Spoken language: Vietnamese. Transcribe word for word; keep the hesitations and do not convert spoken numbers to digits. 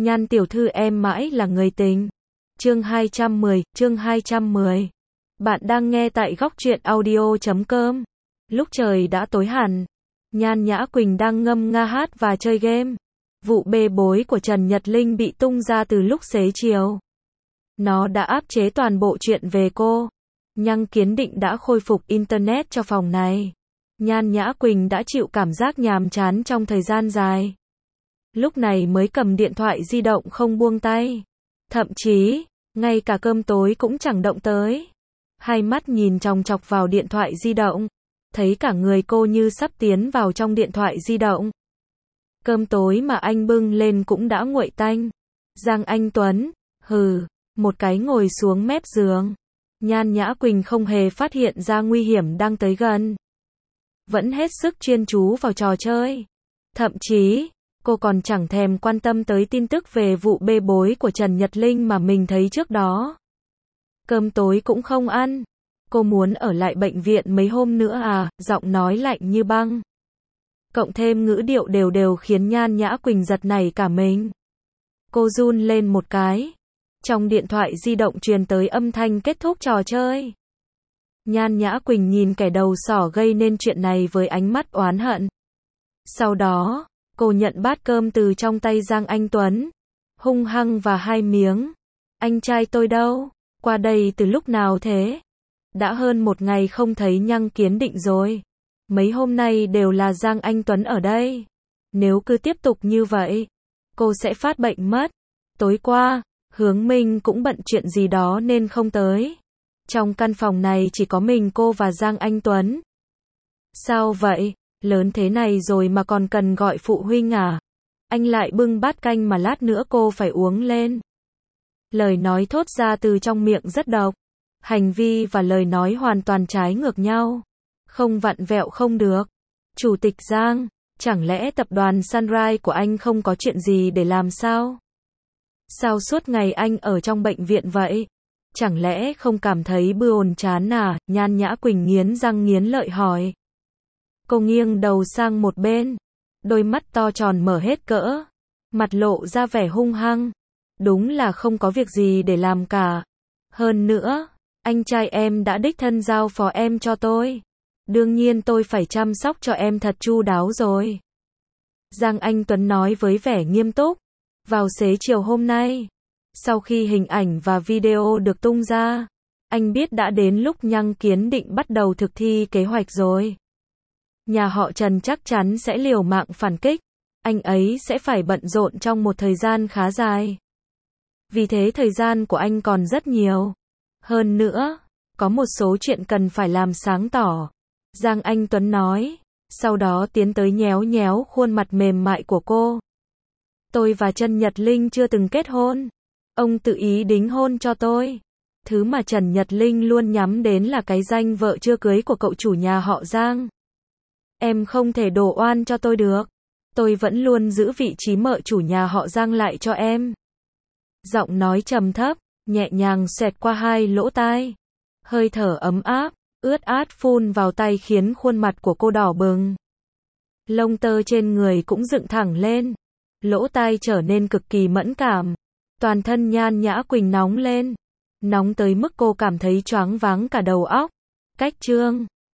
Nhan tiểu thư em mãi là người tình. Chương hai trăm mười, chương hai trăm mười. Bạn đang nghe tại góc truyện audio chấm com. Lúc trời đã tối hẳn, Nhan Nhã Quỳnh đang ngâm nga hát và chơi game. Vụ bê bối của Trần Nhật Linh bị tung ra từ lúc xế chiều. Nó đã áp chế toàn bộ chuyện về cô. Nhăng Kiến Định đã khôi phục Internet cho phòng này. Nhan Nhã Quỳnh đã chịu cảm giác nhàm chán trong thời gian dài. Lúc này mới cầm điện thoại di động không buông tay. Thậm chí, ngay cả cơm tối cũng chẳng động tới. Hai mắt nhìn chòng chọc vào điện thoại di động. Thấy cả người cô như sắp tiến vào trong điện thoại di động. Cơm tối mà anh bưng lên cũng đã nguội tanh. Giang Anh Tuấn, hừ, một cái ngồi xuống mép giường. Nhan Nhã Quỳnh không hề phát hiện ra nguy hiểm đang tới gần. Vẫn hết sức chuyên chú vào trò chơi. Thậm chí, cô còn chẳng thèm quan tâm tới tin tức về vụ bê bối của Trần Nhật Linh mà mình thấy trước đó. Cơm tối cũng không ăn. Cô muốn ở lại bệnh viện mấy hôm nữa à, giọng nói lạnh như băng. Cộng thêm ngữ điệu đều đều khiến Nhan Nhã Quỳnh giật nảy cả mình. Cô run lên một cái. Trong điện thoại di động truyền tới âm thanh kết thúc trò chơi. Nhan Nhã Quỳnh nhìn kẻ đầu sỏ gây nên chuyện này với ánh mắt oán hận. Sau đó, cô nhận bát cơm từ trong tay Giang Anh Tuấn. Hung hăng và hai miếng. Anh trai tôi đâu? Qua đây từ lúc nào thế? Đã hơn một ngày không thấy Nhăng Kiến Định rồi. Mấy hôm nay đều là Giang Anh Tuấn ở đây. Nếu cứ tiếp tục như vậy, cô sẽ phát bệnh mất. Tối qua, Hướng Minh cũng bận chuyện gì đó nên không tới. Trong căn phòng này chỉ có mình cô và Giang Anh Tuấn. Sao vậy? Lớn thế này rồi mà còn cần gọi phụ huynh à? Anh lại bưng bát canh mà lát nữa cô phải uống lên. Lời nói thốt ra từ trong miệng rất độc. Hành vi và lời nói hoàn toàn trái ngược nhau. Không vặn vẹo không được. Chủ tịch Giang, chẳng lẽ tập đoàn Sunrise của anh không có chuyện gì để làm sao? Sao suốt ngày anh ở trong bệnh viện vậy? Chẳng lẽ không cảm thấy buồn chán à? Nhan Nhã Quỳnh nghiến răng nghiến lợi hỏi. Cô nghiêng đầu sang một bên. Đôi mắt to tròn mở hết cỡ. Mặt lộ ra vẻ hung hăng. Đúng là không có việc gì để làm cả. Hơn nữa, anh trai em đã đích thân giao phó em cho tôi. Đương nhiên tôi phải chăm sóc cho em thật chu đáo rồi. Giang Anh Tuấn nói với vẻ nghiêm túc. Vào xế chiều hôm nay, sau khi hình ảnh và video được tung ra, anh biết đã đến lúc Nhăng Kiến Định bắt đầu thực thi kế hoạch rồi. Nhà họ Trần chắc chắn sẽ liều mạng phản kích. Anh ấy sẽ phải bận rộn trong một thời gian khá dài. Vì thế thời gian của anh còn rất nhiều. Hơn nữa, có một số chuyện cần phải làm sáng tỏ. Giang Anh Tuấn nói, sau đó tiến tới nhéo nhéo khuôn mặt mềm mại của cô. Tôi và Trần Nhật Linh chưa từng kết hôn. Ông tự ý đính hôn cho tôi. Thứ mà Trần Nhật Linh luôn nhắm đến là cái danh vợ chưa cưới của cậu chủ nhà họ Giang. Em không thể đổ oan cho tôi được. Tôi vẫn luôn giữ vị trí mợ chủ nhà họ Giang lại cho em. Giọng nói trầm thấp, nhẹ nhàng xẹt qua hai lỗ tai. Hơi thở ấm áp, ướt át phun vào tay khiến khuôn mặt của cô đỏ bừng. Lông tơ trên người cũng dựng thẳng lên. Lỗ tai trở nên cực kỳ mẫn cảm. Toàn thân Nhan Nhã Quỳnh nóng lên. Nóng tới mức cô cảm thấy choáng váng cả đầu óc. Cách chương